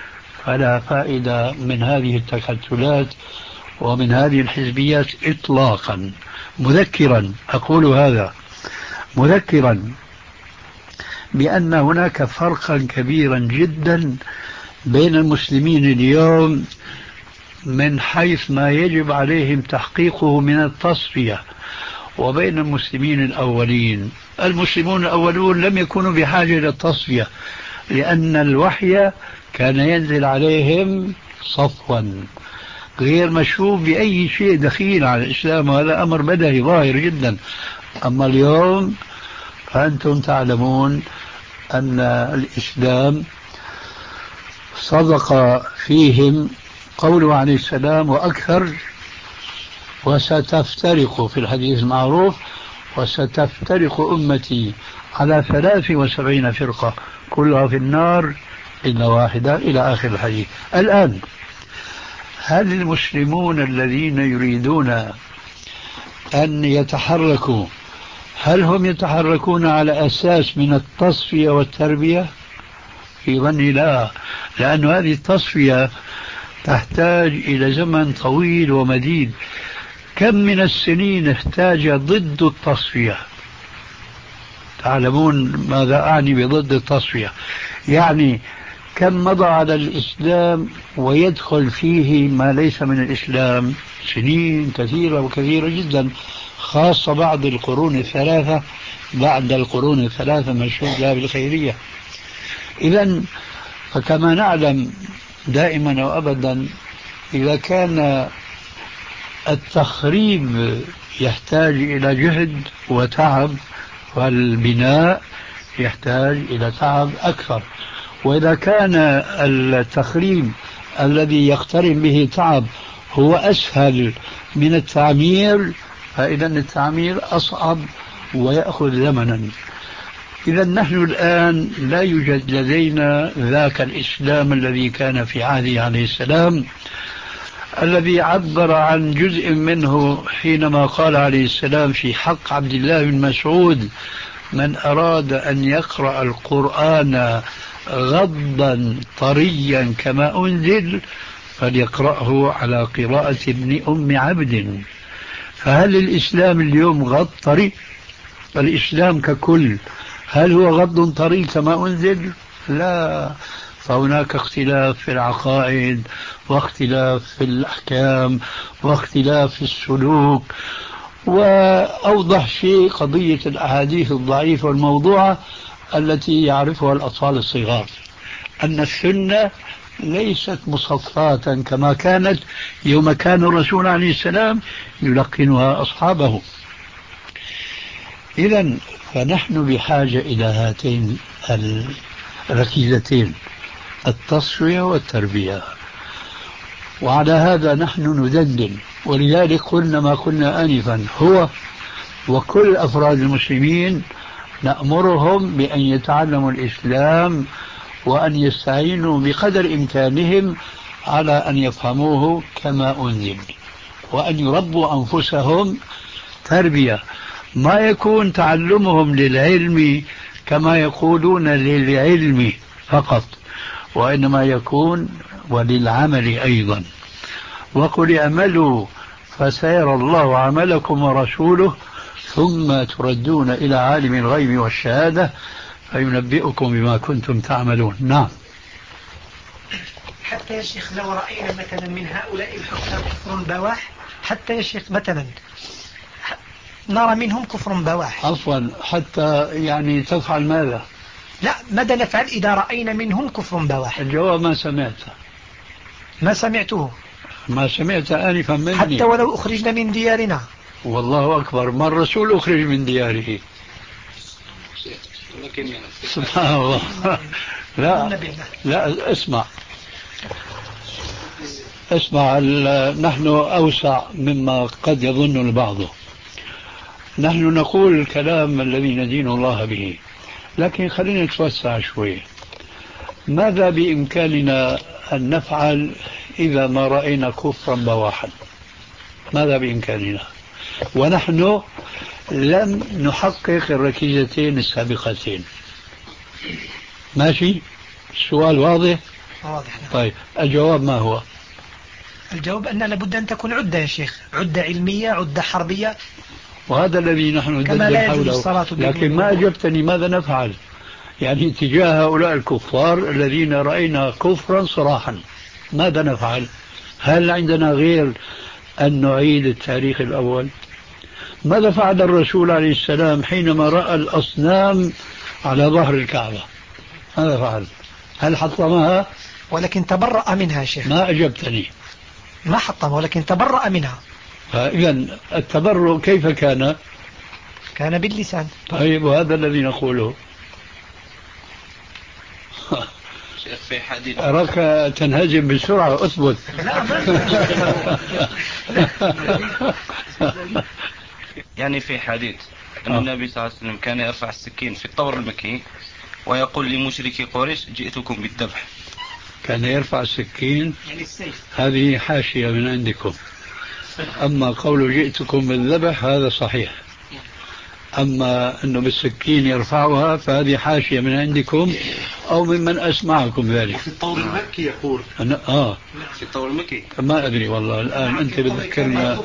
فلا فائدة من هذه التكتلات ومن هذه الحزبيات إطلاقا. مذكرا أقول هذا، مذكرا بأن هناك فرقا كبيرا جدا بين المسلمين اليوم من حيث ما يجب عليهم تحقيقه من التصفية وبين المسلمين الأولين. المسلمون الأولون لم يكونوا بحاجة إلى التصفية لأن الوحي كان ينزل عليهم صفوا غير مشوب بأي شيء دخيل على الإسلام، وهذا أمر بدهي ظاهر جدا. أما اليوم فأنتم تعلمون أن الإسلام صدق فيهم قوله عليه السلام وأكثر وستفترق في الحديث المعروف وستفترق أمتي على ثلاث وسبعين فرقة كلها في النار إلا واحدة إلى آخر الحديث. الآن هل المسلمون الذين يريدون أن يتحركوا هل هم يتحركون على أساس من التصفية والتربية؟ في ظني لا، لأن هذه التصفية تحتاج إلى زمن طويل ومديد. كم من السنين احتاج ضد التصفية؟ تعلمون ماذا أعني بضد التصفية؟ يعني كم مضى على الإسلام ويدخل فيه ما ليس من الإسلام؟ سنين كثيرة وكثيرة جدا، خاصة بعد القرون الثلاثة بعد القرون الثلاثة مشهود لها بالخيرية. إذن فكما نعلم دائما وأبدا إذا كان التخريب يحتاج إلى جهد وتعب والبناء يحتاج إلى تعب أكثر، وإذا كان التخريب الذي يقترن به تعب هو أسهل من التعمير فإذا التعمير أصعب ويأخذ زمنا. إذا نحن الآن لا يوجد لدينا ذاك الإسلام الذي كان في عهده عليه السلام، الذي عبر عن جزء منه حينما قال عليه السلام في حق عبد الله بن مسعود من أراد أن يقرأ القرآن غضا طريا كما أنزل فليقرأه على قراءة ابن أم عبد. فهل الإسلام اليوم غض طري؟ الإسلام ككل هل هو غض طري كما أنزل؟ لا، فهناك اختلاف في العقائد واختلاف في الأحكام واختلاف في السلوك. وأوضح شيء قضية الأحاديث الضعيفة والموضوعة التي يعرفها الأطفال الصغار، أن السنة ليست مصفاة كما كانت يوم كان الرسول عليه السلام يلقنها أصحابه. إذن فنحن بحاجة إلى هاتين الركيزتين التصفية والتربية، وعلى هذا نحن ندندن. ولذلك قلنا ما قلنا آنفا، هو وكل أفراد المسلمين نأمرهم بأن يتعلموا الإسلام وأن يستعينوا بقدر إمكانهم على أن يفهموه كما أنزل، وأن يربوا أنفسهم تربية ما يكون تعلمهم للعلم كما يقولون للعلم فقط، وإنما يكون وللعمل أيضا. وقل اعملوا فسيرى الله عملكم ورسوله ثم تردون إلى عالم الغيب والشهادة فينبئكم بما كنتم تعملون. نعم. حتى يا شيخ لو رأينا مثلا من هؤلاء الحكام كفر بواح، حتى يا شيخ مثلا نرى منهم كفر بواح. عفوا، حتى يعني تفعل ماذا؟ لا، ماذا نفعل إذا رأينا منهم كفر بواح؟ الجواب ما سمعته. ما سمعته ما سمعت آنفا مني. حتى ولو أخرجنا من ديارنا. والله أكبر، ما الرسول أخرج من دياره. سبحان الله. لا لا، اسمع اسمع نحن أوسع مما قد يظن البعض. نحن نقول الكلام الذي ندين الله به، لكن خلينا نتوسع شوي. ماذا بإمكاننا أن نفعل إذا ما رأينا كفرا بواحا؟ ماذا بإمكاننا ونحن لم نحقق الركيزتين السابقتين؟ ماشي، السؤال واضح. واضح. طيب الجواب ما هو؟ الجواب أن لابد أن تكون عدة يا شيخ، عدة علمية، عدة حربية، وهذا الذي نحن ندندن حوله. لكن ما أجبتني ماذا نفعل يعني تجاه هؤلاء الكفار الذين رأينا كفرا صراحا، ماذا نفعل؟ هل عندنا غير أن نعيد التاريخ الأول؟ ماذا فعل الرسول عليه السلام حينما رأى الأصنام على ظهر الكعبة؟ ماذا فعل؟ هل حطمها؟ ولكن تبرأ منها يا شيخ. ما أجبتني. ما حطمها ولكن تبرأ منها. إذن التبرؤ كيف كان؟ كان باللسان. طيب وهذا الذي نقوله. في حديث أراك تنهزم بسرعة، أثبت. يعني في حديث أن النبي صلى الله عليه وسلم كان يرفع السكين في الطور المكي ويقول لمشركي قريش جئتكم بالذبح. كان يرفع السكين، هذه حاشية من عندكم. أما قول جئتكم بالذبح هذا صحيح، أما أنه بالسكين يرفعها فهذه حاشية من عندكم أو ممن أسمعكم ذلك. في الطور المكي يقول. أنا آه في الطور المكي ما أدري والله الآن أنت بتذكرنا.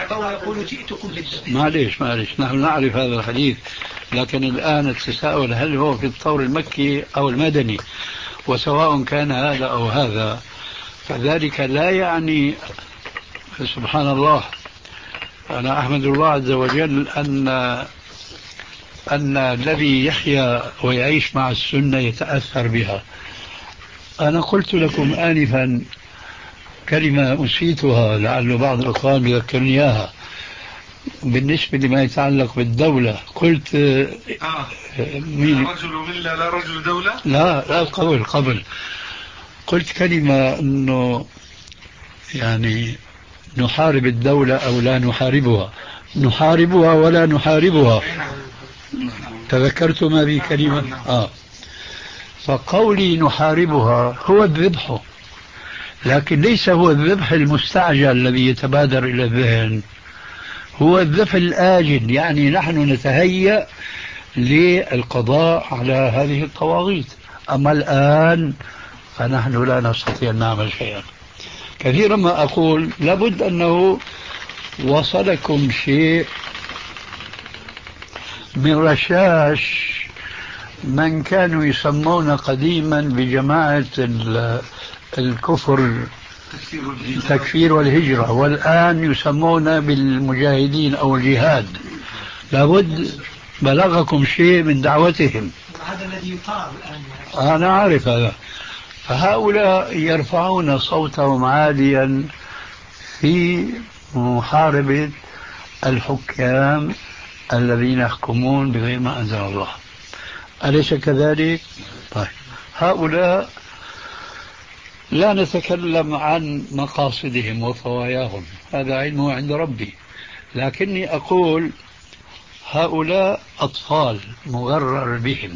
معليش معليش نحن نعرف هذا الحديث، لكن الآن التساؤل هل هو في الطور المكي أو المدني، وسواء كان هذا أو هذا فذلك لا يعني. سبحان الله، أنا أحمد الله عز وجل أن أن الذي يحيا ويعيش مع السنة يتأثر بها. أنا قلت لكم آنفا كلمة أنسيتها لعل بعض الأخوان يذكرني إياها بالنسبة لما يتعلق بالدولة. قلت آه. مين؟ لا رجل ملة لا رجل دولة. لا لا قبل قبل قلت كلمة أنه يعني نحارب الدولة أو لا نحاربها، نحاربها ولا نحاربها. تذكرتم هذه كلمة؟ آه. فقولي نحاربها هو الذبح، لكن ليس هو الذبح المستعجل الذي يتبادر إلى الذهن، هو الذبح الآجل. يعني نحن نتهيأ للقضاء على هذه الطواغيت. أما الآن فنحن لا نستطيع أن نعمل شيئا. كثيرا ما أقول لابد أنه وصلكم شيء من رشاش من كانوا يسمون قديما بجماعة الكفر التكفير والهجرة، والآن يسمون بالمجاهدين أو الجهاد. لابد بلغكم شيء من دعوتهم. هذا الذي يطار الآن. أنا عارف هذا. فهؤلاء يرفعون صوتهم عاليا في محاربة الحكام الذين يحكمون بغير ما أنزل الله. أليس كذلك؟ طيب هؤلاء لا نتكلم عن مقاصدهم وفواياهم، هذا علمه عند ربي، لكني أقول هؤلاء أطفال مغرر بهم.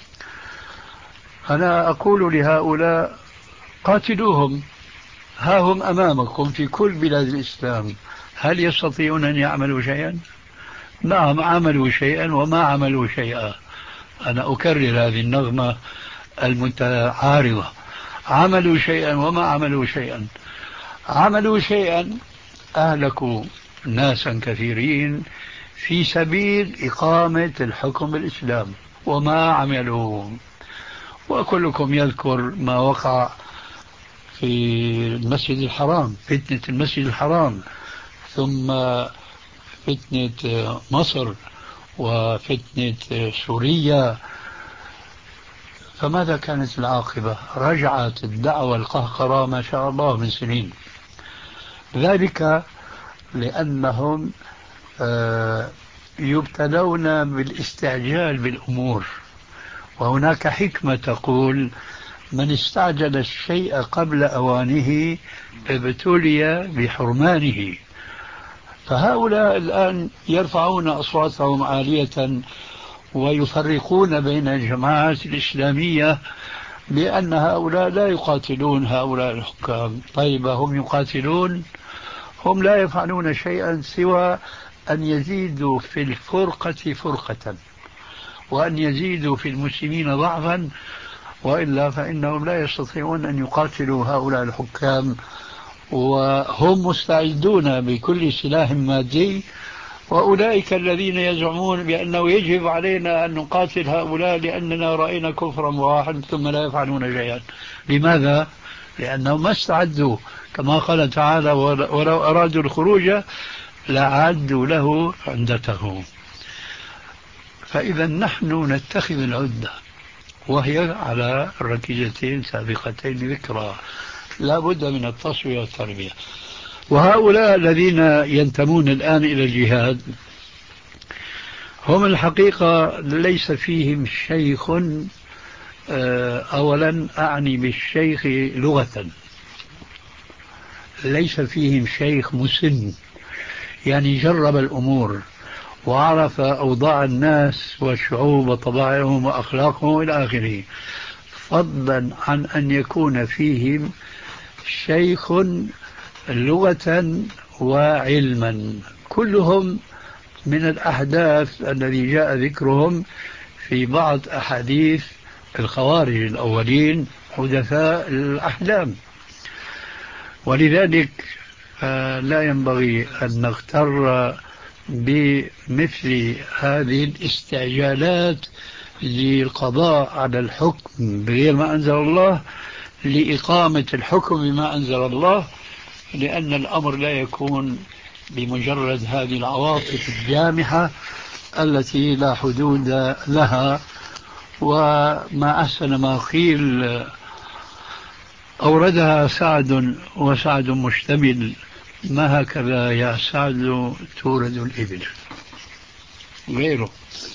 أنا أقول لهؤلاء قاتلوهم، ها هم أمامكم في كل بلاد الإسلام. هل يستطيعون أن يعملوا شيئا؟ نعم عملوا شيئا وما عملوا شيئا. أنا أكرر هذه النغمة المتعارضة. عملوا شيئا وما عملوا شيئا. عملوا شيئا، أهلكوا ناسا كثيرين في سبيل إقامة الحكم بالإسلام، وما عملوا. وكلكم يذكر ما وقع في المسجد الحرام، فتنة المسجد الحرام، ثم فتنة مصر وفتنة سوريا. فماذا كانت العاقبة؟ رجعت الدعوة القهقرة ما شاء الله من سنين. ذلك لأنهم يبتلون بالاستعجال بالأمور، وهناك حكمة تقول من استعجل الشيء قبل أوانه ابتلي بحرمانه. فهؤلاء الآن يرفعون أصواتهم عالية ويفرقون بين الجماعات الإسلامية بأن هؤلاء لا يقاتلون هؤلاء الحكام. طيب هم يقاتلون؟ هم لا يفعلون شيئا سوى أن يزيدوا في الفرقة فرقة، وأن يزيدوا في المسلمين ضعفا، وإلا فإنهم لا يستطيعون أن يقاتلوا هؤلاء الحكام، وهم مستعدون بكل سلاح مادي. وأولئك الذين يزعمون بأنه يجب علينا أن نقاتل هؤلاء لأننا رأينا كفرا واحد ثم لا يفعلون شيئا. لماذا؟ لأنهم ما استعدوا، كما قال تعالى: ولو أرادوا الخروج لعدوا له عدته. فإذا نحن نتخذ العدة، وهي على الركيزتين سابقتين ذكرى، لا بد من التصفية والتربية. وهؤلاء الذين ينتمون الآن إلى الجهاد هم الحقيقة ليس فيهم شيخ، أولا أعني بالشيخ لغة، ليس فيهم شيخ مسن يعني جرب الأمور وعرف أوضاع الناس والشعوب وطبائعهم وأخلاقهم إلى آخره، فضلا عن أن يكون فيهم شيخ لغة وعلما. كلهم من الأحداث الذي جاء ذكرهم في بعض أحاديث الخوارج الأولين حدثاء الأحلام. ولذلك لا ينبغي أن نغتر بمثل هذه الاستعجالات للقضاء على الحكم بغير ما أنزل الله لإقامة الحكم بما أنزل الله، لأن الأمر لا يكون بمجرد هذه العواطف الجامحة التي لا حدود لها. وما أحسن ما قيل أوردها سعد وسعد مشتمل: ما هكذا يا سعد تورد الإبل. غيره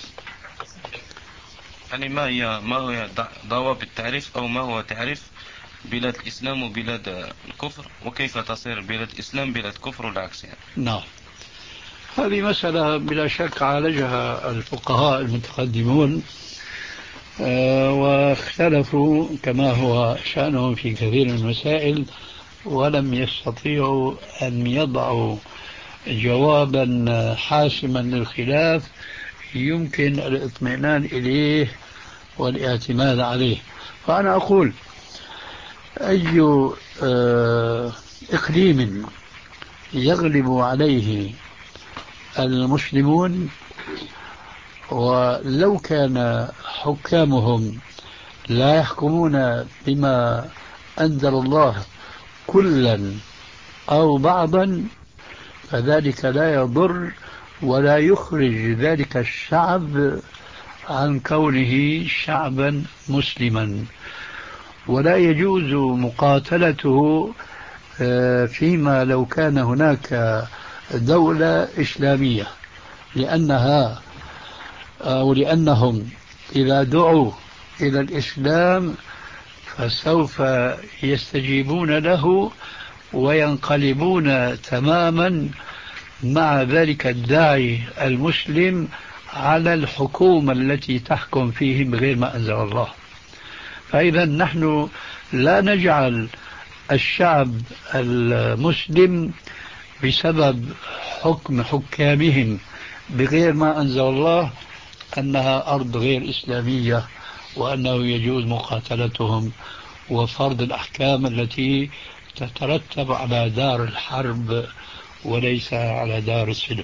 يعني ما هي ما هو ضوابط التعريف أو ما هو تعريف بلاد الإسلام وبلاد الكفر، وكيف تصير بلاد الإسلام بلاد كفر والعكس يعني؟ نعم، هذه مسألة بلا شك عالجها الفقهاء المتقدمون، أه واختلفوا كما هو شأنهم في كثير من المسائل، ولم يستطيعوا أن يضعوا جوابا حاسما للخلاف يمكن الاطمئنان إليه والاعتماد عليه. فأنا أقول أي إقليم يغلب عليه المسلمون، ولو كان حكامهم لا يحكمون بما أنزل الله كلا أو بعضا، فذلك لا يضر ولا يخرج ذلك الشعب عن كونه شعبا مسلما، ولا يجوز مقاتلته فيما لو كان هناك دولة إسلامية، لأنها أو لأنهم إذا دعوا إلى الإسلام فسوف يستجيبون له وينقلبون تماما مع ذلك الداعي المسلم على الحكومة التي تحكم فيهم بغير ما أنزل الله. فإذا نحن لا نجعل الشعب المسلم بسبب حكم حكامهم بغير ما أنزل الله أنها أرض غير إسلامية، وأنه يجوز مقاتلتهم وفرض الأحكام التي تترتب على دار الحرب وليس على دار السلم.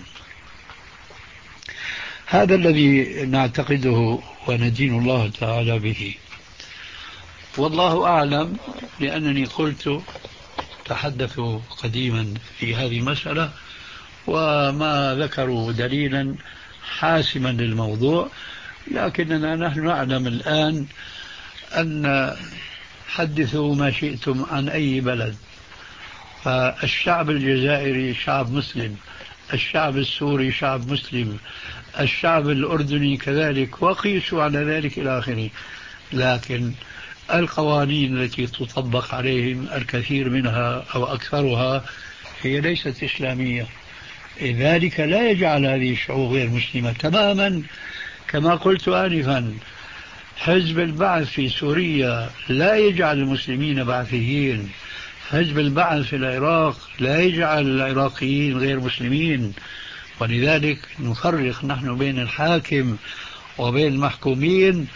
هذا الذي نعتقده وندين الله تعالى به، والله أعلم، لأنني قلت تحدثوا قديما في هذه المسألة وما ذكروا دليلا حاسما للموضوع، لكننا نحن نعلم الآن أن حدثوا ما شئتم عن أي بلد، فالشعب الجزائري شعب مسلم، الشعب السوري شعب مسلم، الشعب الأردني كذلك، وقيسوا على ذلك إلى آخره. لكن القوانين التي تطبق عليهم الكثير منها أو أكثرها هي ليست إسلامية، ذلك لا يجعل هذه الشعوب غير مسلمة تماما. كما قلت آنفا، حزب البعث في سوريا لا يجعل المسلمين بعثيين، حزب البعث في العراق لا يجعل العراقيين غير مسلمين. ولذلك نفرق نحن بين الحاكم وبين المحكومين،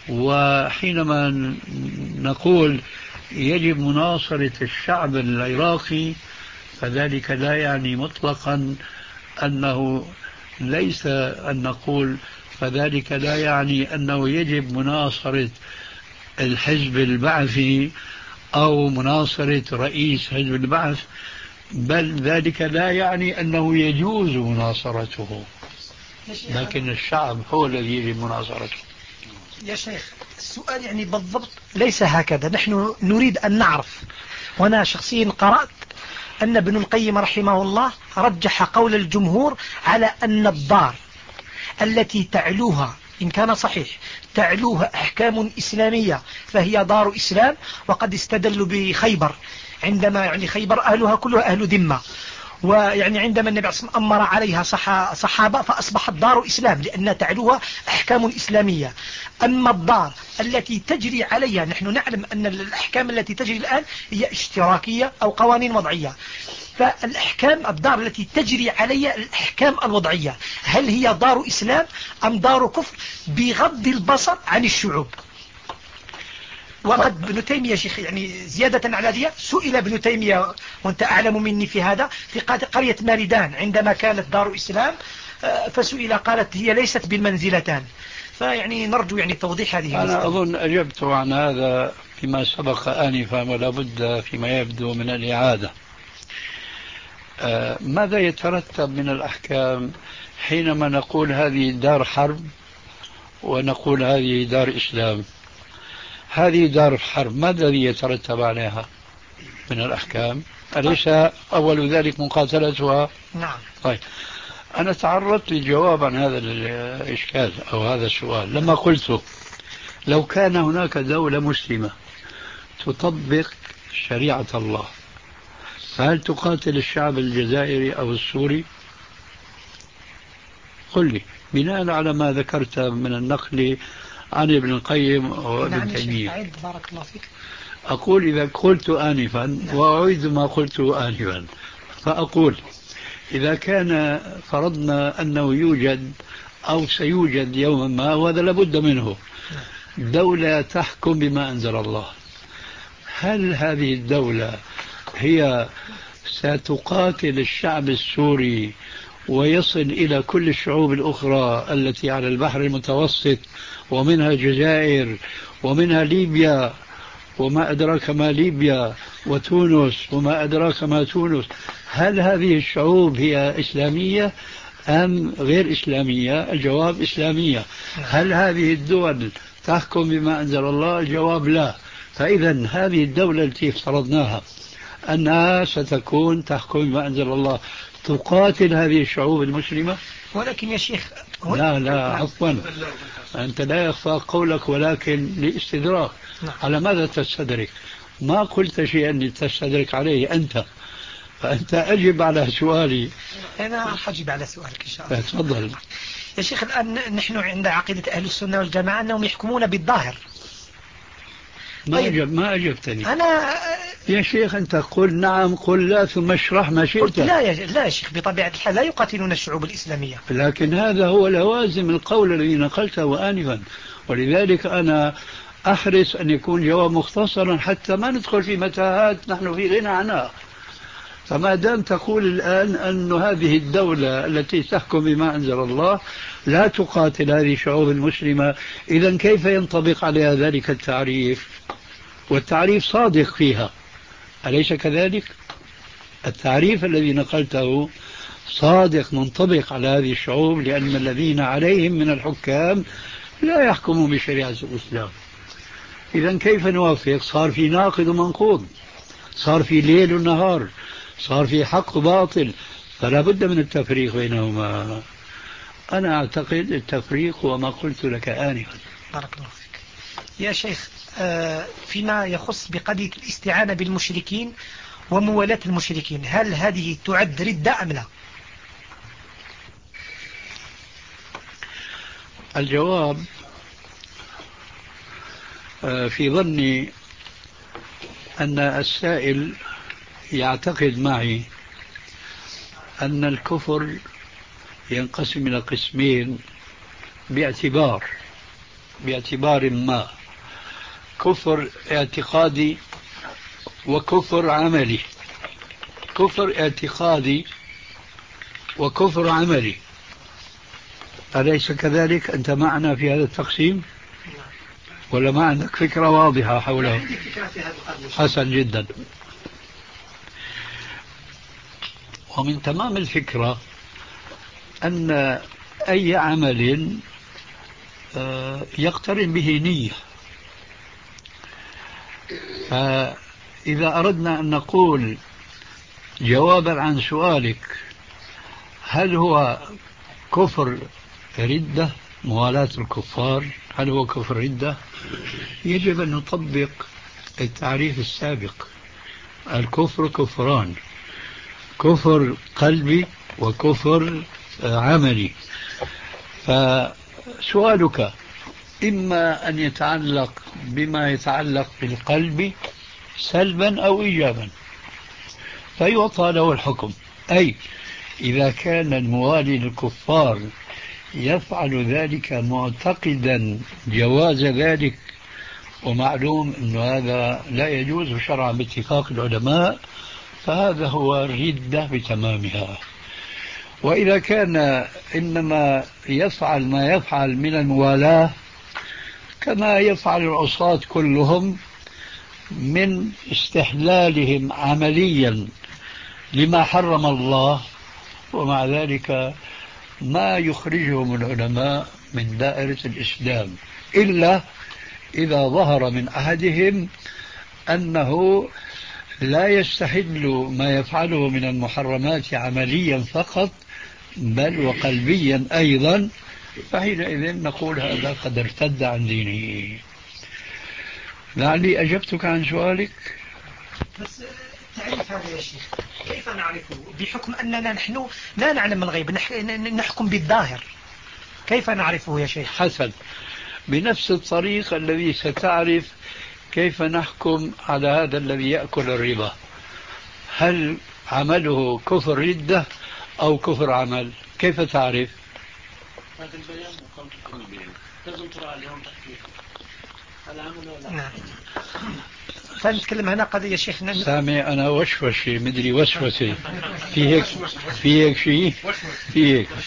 وحينما نقول يجب مناصرة الشعب العراقي فذلك لا يعني مطلقا أنه ليس أن نقول فذلك لا يعني أنه يجب مناصرة الحزب البعثي أو مناصرة رئيس حزب البعث، بل ذلك لا يعني أنه يجوز مناصرته، لكن الشعب هو الذي يجب مناصرته. يا شيخ السؤال يعني بالضبط ليس هكذا، نحن نريد أن نعرف، وأنا شخصيا قرأت أن ابن القيم رحمه الله رجح قول الجمهور على أن الدار التي تعلوها إن كان صحيح تعلوها أحكام إسلامية فهي دار إسلام، وقد استدلوا بخيبر عندما يعني خيبر أهلها كلها أهل ذمة، ويعني عندما النبي صلى الله عليه وسلم أمر عليها صحابة فأصبحت دار إسلام لأن تعلوها أحكام إسلامية. أما الدار التي تجري عليها نحن نعلم أن الأحكام التي تجري الآن هي اشتراكية أو قوانين وضعية، فالأحكام الدار التي تجري عليها الأحكام الوضعية هل هي دار إسلام أم دار كفر بغض البصر عن الشعوب؟ وقد ابن تيمية شيخ يعني زيادة على ذلك سئل ابن تيمية وانت أعلم مني في هذا في قرية ماردان عندما كانت دار إسلام فسئل قالت هي ليست بالمنزلتان، فيعني نرجو يعني توضيح هذه. أنا أظن أجبت عن هذا فيما سبق آنفا ولا بد فيما يبدو من الإعادة. آه ماذا يترتب من الأحكام حينما نقول هذه دار حرب ونقول هذه دار إسلام؟ هذه دار حرب ماذا الذي يترتب عليها من الأحكام؟ أليس أول ذلك مقاتلتها؟ نعم. طيب أنا تعرضت للجواب عن هذا الإشكال أو هذا السؤال لما قلت لو كان هناك دولة مسلمة تطبق شريعة الله فهل تقاتل الشعب الجزائري أو السوري؟ قل لي بناء على ما ذكرت من النقل عن ابن القيم وابن تيمية. بارك الله فيك. أقول إذا قلت آنفا وأعيد ما قلت آنفا فأقول إذا كان فرضنا أنه يوجد أو سيوجد يوما ما وهذا لابد منه دولة تحكم بما أنزل الله، هل هذه الدولة هي ستقاتل الشعب السوري ويصل إلى كل الشعوب الأخرى التي على البحر المتوسط ومنها الجزائر ومنها ليبيا وما أدراك ما ليبيا وتونس وما أدراك ما تونس، هل هذه الشعوب هي إسلامية أم غير إسلامية؟ الجواب إسلامية. هل هذه الدول تحكم بما أنزل الله؟ الجواب لا. فإذا هذه الدولة التي افترضناها أنها ستكون تحكم بما أنزل الله تقاتل هذه الشعوب المسلمة؟ ولكن يا شيخ لا لا عفوا أنت لا يخفى قولك ولكن لاستدراك. على ماذا تستدرك؟ ما قلت شيئا تستدرك عليه أنت، فأنت أجب على سؤالي. أنا أجب على سؤالك إن شاء الله. تفضل يا شيخ. الآن نحن عند عقيدة أهل السنة والجماعة أنهم يحكمون بالظاهر. ما طيب. أجب ما أجبتني. أنا يا شيخ أنت قل نعم قل لا ثم اشرح ما شئت. قلت لا يا لا يا شيخ بطبيعة الحال لا يقاتلون الشعوب الإسلامية، لكن هذا هو لوازم القول الذي نقلته آنفا، ولذلك أنا أحرص أن يكون جواب مختصرا حتى ما ندخل في متاهات نحن في غنى عنها. فما دام تقول الآن أن هذه الدولة التي تحكم بما أنزل الله لا تقاتل هذه الشعوب المسلمة، إذن كيف ينطبق عليها ذلك التعريف؟ والتعريف صادق فيها، أليس كذلك؟ التعريف الذي نقلته صادق منطبق على هذه الشعوب، لأن الذين عليهم من الحكام لا يحكموا بشريعة الإسلام. إذن كيف نوافق؟ صار في ناقض ومنقوض، صار في ليل ونهار، صار في حق وباطل، فلا بد من التفريق بينهما. أنا أعتقد التفريق هو ما قلت لك آنفا. بارك الله فيك يا شيخ. فيما يخص بقضية الاستعانة بالمشركين وموالاة المشركين، هل هذه تعد ردة أم لا؟ الجواب في ظني أن السائل يعتقد معي أن الكفر ينقسم إلى قسمين باعتبار باعتبار ما، كفر اعتقادي وكفر عملي. كفر اعتقادي وكفر عملي، أليس كذلك؟ أنت معنا في هذا التقسيم ولا ما عندك فكرة واضحة حوله؟ حسن جدا. ومن تمام الفكرة أن أي عمل يقترن به نية. فإذا أردنا أن نقول جوابا عن سؤالك هل هو كفر ردة، موالاة الكفار، هل هو كفر ردة؟ يجب أن نطبق التعريف السابق. الكفر كفران، كفر قلبي وكفر عملي. فسؤالك إما أن يتعلق بما يتعلق بالقلب سلبا أو إيجابا، فيعطى له الحكم. أي إذا كان الموالي للكفار يفعل ذلك معتقدا جواز ذلك، ومعلوم أن هذا لا يجوز شرعا باتفاق العلماء، فهذا هو الردة بتمامها. وإذا كان إنما يفعل ما يفعل من الموالاة كما يفعل العصاة كلهم من استحلالهم عمليا لما حرم الله، ومع ذلك ما يخرجهم العلماء من دائرة الإسلام إلا إذا ظهر من أحدهم أنه لا يستحل ما يفعله من المحرمات عمليا فقط بل وقلبيا أيضا، فحينئذ نقول هذا قد ارتد عن دينه. لعلي أجبتك عن سؤالك. بس تعريف هذا يا شيخ كيف نعرفه بحكم أننا نحن لا نعلم الغيب، نحكم بالظاهر، كيف نعرفه يا شيخ؟ حسن، بنفس الطريقة الذي ستعرف كيف نحكم على هذا الذي يأكل الربا، هل عمله كفر ردة أو كفر عمل؟ كيف تعرف؟ هذا البيان مقام البيان لازم ترى عليهم تحقيق العمل ولا نعم. فنتكلم هنا قضية شيخ سامي أنا وشوشي مدري وسوسي في هيك في هيك شيء في هيك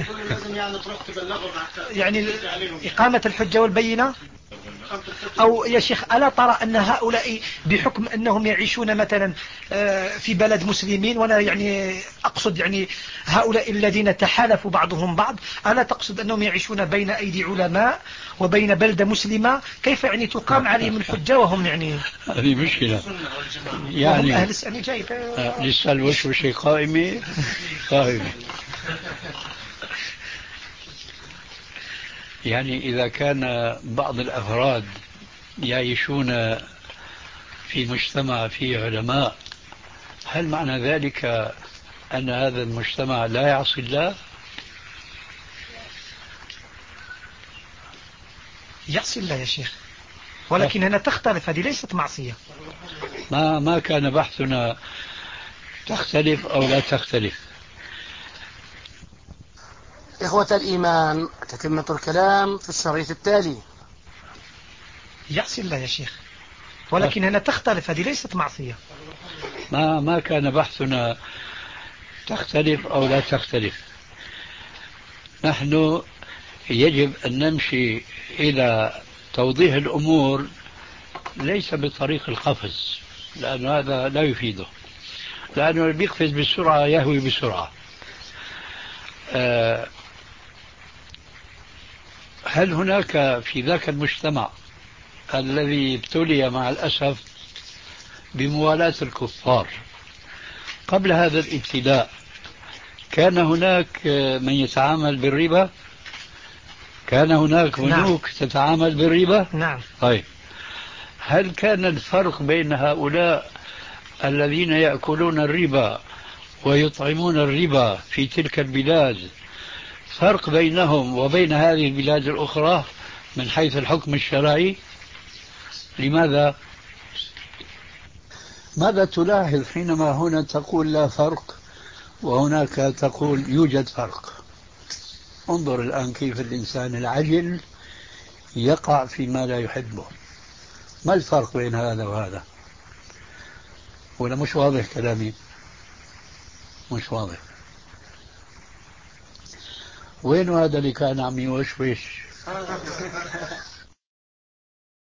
يعني إقامة الحجة والبينة. أو يا شيخ ألا ترى أن هؤلاء بحكم أنهم يعيشون مثلا في بلد مسلمين، وأنا يعني أقصد يعني هؤلاء الذين تحالفوا بعضهم بعض، ألا تقصد أنهم يعيشون بين أيدي علماء وبين بلدة مسلمة، كيف يعني تقام عليهم الحجة وهم يعني هذه مشكلة يعني وهم أهل السنة جاي لسه الوشوشي قائمة قائمة. يعني إذا كان بعض الأفراد يعيشون في مجتمع فيه علماء، هل معنى ذلك أن هذا المجتمع لا يعصي الله؟ يعصي الله يا شيخ، ولكن هنا تختلف، هذه ليست معصية. ما ما كان بحثنا تختلف أو لا تختلف. إخوة الإيمان، تتمة الكلام في الشريط التالي. يعصي الله يا شيخ، ولكن هنا تختلف، هذه ليست معصية. ما ما كان بحثنا تختلف أو لا تختلف. نحن يجب أن نمشي إلى توضيح الأمور ليس بطريق القفز، لأن هذا لا يفيده، لأنه اللي بيقفز بسرعة يهوي بسرعة. أه هل هناك في ذاك المجتمع الذي ابتلي مع الأسف بموالاة الكفار قبل هذا الابتلاء كان هناك من يتعامل بالربا؟ كان هناك بنوك نعم. تتعامل بالربا؟ نعم. طيب هل كان الفرق بين هؤلاء الذين يأكلون الربا ويطعمون الربا في تلك البلاد فرق بينهم وبين هذه البلاد الأخرى من حيث الحكم الشرعي؟ لماذا؟ ماذا تلاحظ حينما هنا تقول لا فرق وهناك تقول يوجد فرق؟ انظر الآن كيف الإنسان العجل يقع فيما لا يحبه. ما الفرق بين هذا وهذا؟ ولا مش واضح كلامي؟ مش واضح. وين هذا اللي كان عم يوشوش